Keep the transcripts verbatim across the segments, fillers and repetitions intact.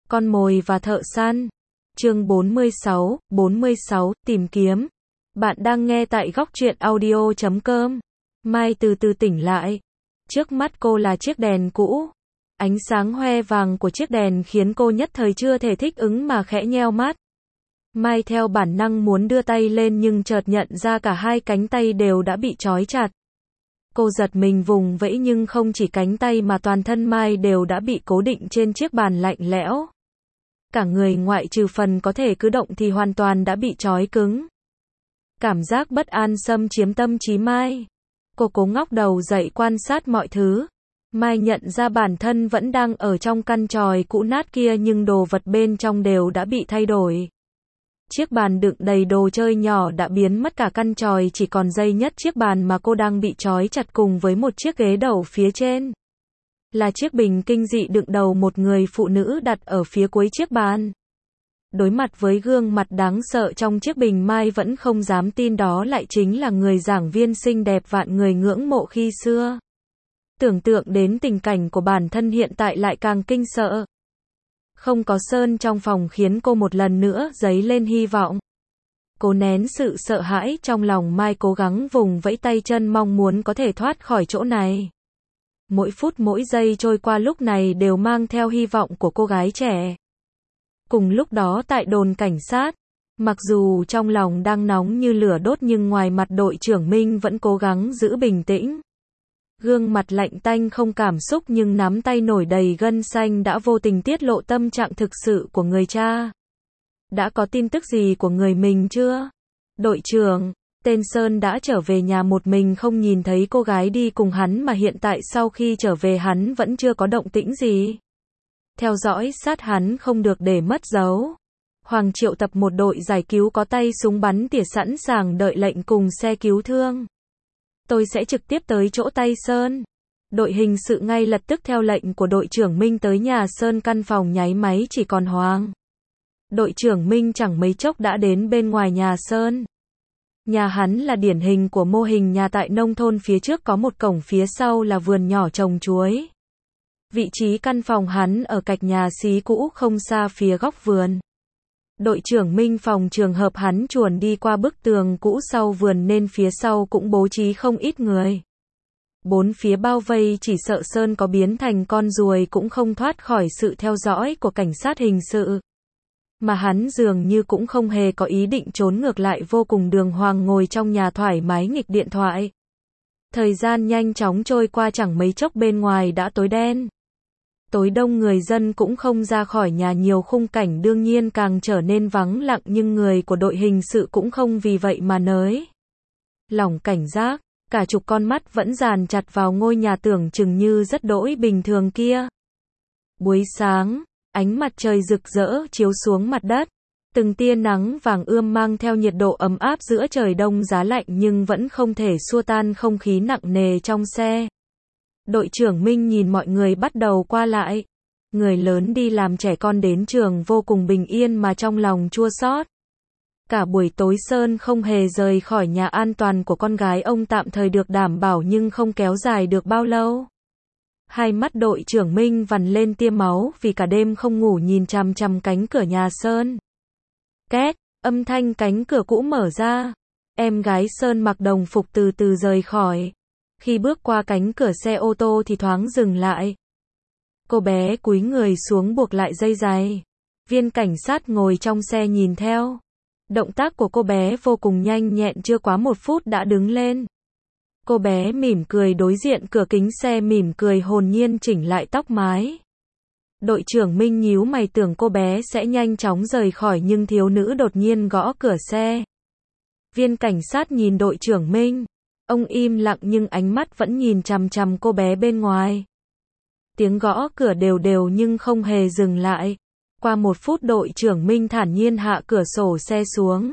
Con mồi và thợ săn. Chương bốn mươi sáu, bốn mươi sáu, tìm kiếm. Bạn đang nghe tại góc truyện audio chấm com. Mai từ từ tỉnh lại. Trước mắt cô là chiếc đèn cũ. Ánh sáng hoe vàng của chiếc đèn khiến cô nhất thời chưa thể thích ứng mà khẽ nheo mắt. Mai theo bản năng muốn đưa tay lên nhưng chợt nhận ra cả hai cánh tay đều đã bị trói chặt. Cô giật mình vùng vẫy nhưng không chỉ cánh tay mà toàn thân Mai đều đã bị cố định trên chiếc bàn lạnh lẽo. Cả người ngoại trừ phần có thể cử động thì hoàn toàn đã bị trói cứng. Cảm giác bất an xâm chiếm tâm trí Mai. Cô cố ngóc đầu dậy quan sát mọi thứ. Mai nhận ra bản thân vẫn đang ở trong căn tròi cũ nát kia nhưng đồ vật bên trong đều đã bị thay đổi. Chiếc bàn đựng đầy đồ chơi nhỏ đã biến mất, cả căn tròi chỉ còn duy nhất chiếc bàn mà cô đang bị trói chặt cùng với một chiếc ghế đầu phía trên. Là chiếc bình kinh dị đựng đầu một người phụ nữ đặt ở phía cuối chiếc bàn. Đối mặt với gương mặt đáng sợ trong chiếc bình, Mai vẫn không dám tin đó lại chính là người giảng viên xinh đẹp vạn người ngưỡng mộ khi xưa. Tưởng tượng đến tình cảnh của bản thân hiện tại lại càng kinh sợ. Không có Sơn trong phòng khiến cô một lần nữa dấy lên hy vọng. Cố nén sự sợ hãi trong lòng, Mai cố gắng vùng vẫy tay chân mong muốn có thể thoát khỏi chỗ này. Mỗi phút mỗi giây trôi qua lúc này đều mang theo hy vọng của cô gái trẻ. Cùng lúc đó tại đồn cảnh sát, mặc dù trong lòng đang nóng như lửa đốt nhưng ngoài mặt đội trưởng Minh vẫn cố gắng giữ bình tĩnh. Gương mặt lạnh tanh không cảm xúc nhưng nắm tay nổi đầy gân xanh đã vô tình tiết lộ tâm trạng thực sự của người cha. Đã có tin tức gì của người mình chưa? Đội trưởng, tên Sơn đã trở về nhà một mình, không nhìn thấy cô gái đi cùng hắn mà hiện tại sau khi trở về hắn vẫn chưa có động tĩnh gì. Theo dõi sát hắn không được để mất dấu. Hoàng triệu tập một đội giải cứu có tay súng bắn tỉa sẵn sàng đợi lệnh cùng xe cứu thương. Tôi sẽ trực tiếp tới chỗ tay Sơn. Đội hình sự ngay lập tức theo lệnh của đội trưởng Minh tới nhà Sơn, căn phòng nháy máy chỉ còn Hoàng. Đội trưởng Minh chẳng mấy chốc đã đến bên ngoài nhà Sơn. Nhà hắn là điển hình của mô hình nhà tại nông thôn, phía trước có một cổng, phía sau là vườn nhỏ trồng chuối. Vị trí căn phòng hắn ở cạnh nhà xí cũ không xa phía góc vườn. Đội trưởng Minh phòng trường hợp hắn chuồn đi qua bức tường cũ sau vườn nên phía sau cũng bố trí không ít người. Bốn phía bao vây, chỉ sợ Sơn có biến thành con ruồi cũng không thoát khỏi sự theo dõi của cảnh sát hình sự. Mà hắn dường như cũng không hề có ý định trốn, ngược lại vô cùng đường hoàng ngồi trong nhà thoải mái nghịch điện thoại. Thời gian nhanh chóng trôi qua, chẳng mấy chốc bên ngoài đã tối đen. Tối đông, người dân cũng không ra khỏi nhà nhiều, khung cảnh đương nhiên càng trở nên vắng lặng, nhưng người của đội hình sự cũng không vì vậy mà nới lỏng cảnh giác. Cả chục con mắt vẫn dàn chặt vào ngôi nhà tưởng chừng như rất đỗi bình thường kia. Buổi sáng, ánh mặt trời rực rỡ chiếu xuống mặt đất. Từng tia nắng vàng ươm mang theo nhiệt độ ấm áp giữa trời đông giá lạnh nhưng vẫn không thể xua tan không khí nặng nề trong xe. Đội trưởng Minh nhìn mọi người bắt đầu qua lại. Người lớn đi làm, trẻ con đến trường, vô cùng bình yên mà trong lòng chua xót. Cả buổi tối Sơn không hề rời khỏi nhà, an toàn của con gái ông tạm thời được đảm bảo nhưng không kéo dài được bao lâu. Hai mắt đội trưởng Minh vằn lên tia máu vì cả đêm không ngủ nhìn chằm chằm cánh cửa nhà Sơn. Két, âm thanh cánh cửa cũ mở ra. Em gái Sơn mặc đồng phục từ từ rời khỏi. Khi bước qua cánh cửa xe ô tô thì thoáng dừng lại. Cô bé cúi người xuống buộc lại dây giày. Viên cảnh sát ngồi trong xe nhìn theo. Động tác của cô bé vô cùng nhanh nhẹn, chưa quá một phút đã đứng lên. Cô bé mỉm cười đối diện cửa kính xe, mỉm cười hồn nhiên chỉnh lại tóc mái. Đội trưởng Minh nhíu mày, tưởng cô bé sẽ nhanh chóng rời khỏi nhưng thiếu nữ đột nhiên gõ cửa xe. Viên cảnh sát nhìn đội trưởng Minh. Ông im lặng nhưng ánh mắt vẫn nhìn chằm chằm cô bé bên ngoài. Tiếng gõ cửa đều đều nhưng không hề dừng lại. Qua một phút đội trưởng Minh thản nhiên hạ cửa sổ xe xuống.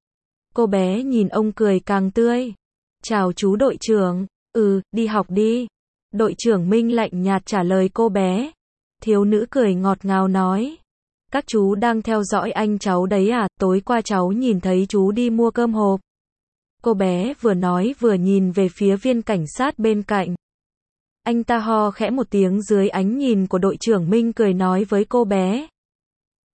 Cô bé nhìn ông cười càng tươi. Chào chú đội trưởng. Ừ, đi học đi. Đội trưởng Minh lạnh nhạt trả lời cô bé. Thiếu nữ cười ngọt ngào nói. Các chú đang theo dõi anh cháu đấy à, tối qua cháu nhìn thấy chú đi mua cơm hộp. Cô bé vừa nói vừa nhìn về phía viên cảnh sát bên cạnh. Anh ta ho khẽ một tiếng dưới ánh nhìn của đội trưởng Minh, cười nói với cô bé.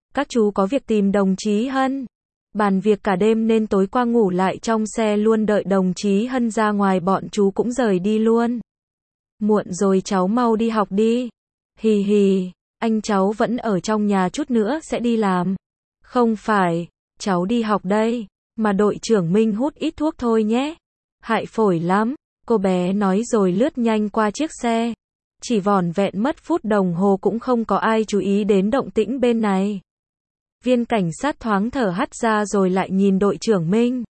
Các chú có việc tìm đồng chí Hân. Bàn việc cả đêm nên tối qua ngủ lại trong xe luôn, đợi đồng chí Hân ra ngoài bọn chú cũng rời đi luôn. Muộn rồi cháu mau đi học đi. Hì hì, anh cháu vẫn ở trong nhà chút nữa sẽ đi làm. Không phải, cháu đi học đây, mà đội trưởng Minh hút ít thuốc thôi nhé. Hại phổi lắm, cô bé nói rồi lướt nhanh qua chiếc xe. Chỉ vỏn vẹn mất phút đồng hồ cũng không có ai chú ý đến động tĩnh bên này. Viên cảnh sát thoáng thở hắt ra rồi lại nhìn đội trưởng Minh.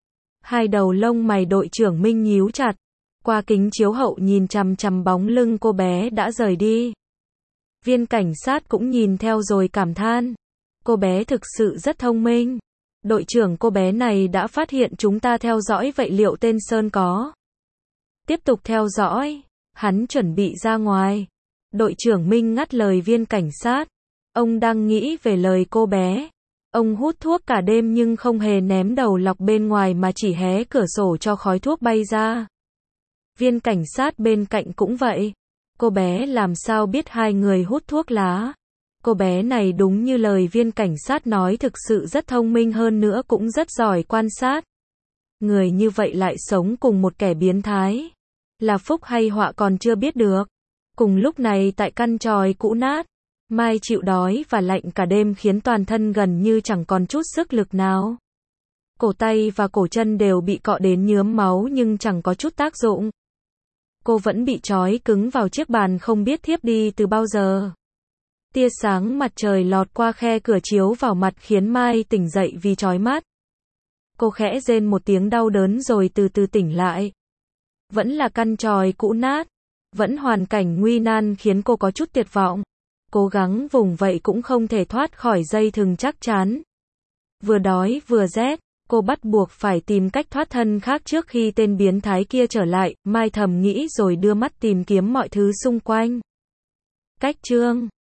Hai đầu lông mày đội trưởng Minh nhíu chặt. Qua kính chiếu hậu nhìn chằm chằm bóng lưng cô bé đã rời đi. Viên cảnh sát cũng nhìn theo rồi cảm than. Cô bé thực sự rất thông minh. Đội trưởng, cô bé này đã phát hiện chúng ta theo dõi, vậy liệu tên Sơn có tiếp tục theo dõi? Hắn chuẩn bị ra ngoài. Đội trưởng Minh ngắt lời viên cảnh sát. Ông đang nghĩ về lời cô bé. Ông hút thuốc cả đêm nhưng không hề ném đầu lọc bên ngoài mà chỉ hé cửa sổ cho khói thuốc bay ra. Viên cảnh sát bên cạnh cũng vậy. Cô bé làm sao biết hai người hút thuốc lá? Cô bé này đúng như lời viên cảnh sát nói, thực sự rất thông minh, hơn nữa cũng rất giỏi quan sát. Người như vậy lại sống cùng một kẻ biến thái. Là phúc hay họa còn chưa biết được. Cùng lúc này tại căn tròi cũ nát, Mai chịu đói và lạnh cả đêm khiến toàn thân gần như chẳng còn chút sức lực nào. Cổ tay và cổ chân đều bị cọ đến nhuốm máu nhưng chẳng có chút tác dụng. Cô vẫn bị trói cứng vào chiếc bàn không biết thiếp đi từ bao giờ. Tia sáng mặt trời lọt qua khe cửa chiếu vào mặt khiến Mai tỉnh dậy vì chói mắt. Cô khẽ rên một tiếng đau đớn rồi từ từ tỉnh lại. Vẫn là căn tròi cũ nát, vẫn hoàn cảnh nguy nan khiến cô có chút tuyệt vọng. Cố gắng vùng vẫy cũng không thể thoát khỏi dây thừng chắc chắn. Vừa đói vừa rét, cô bắt buộc phải tìm cách thoát thân khác trước khi tên biến thái kia trở lại. Mai thầm nghĩ rồi đưa mắt tìm kiếm mọi thứ xung quanh. Cách chương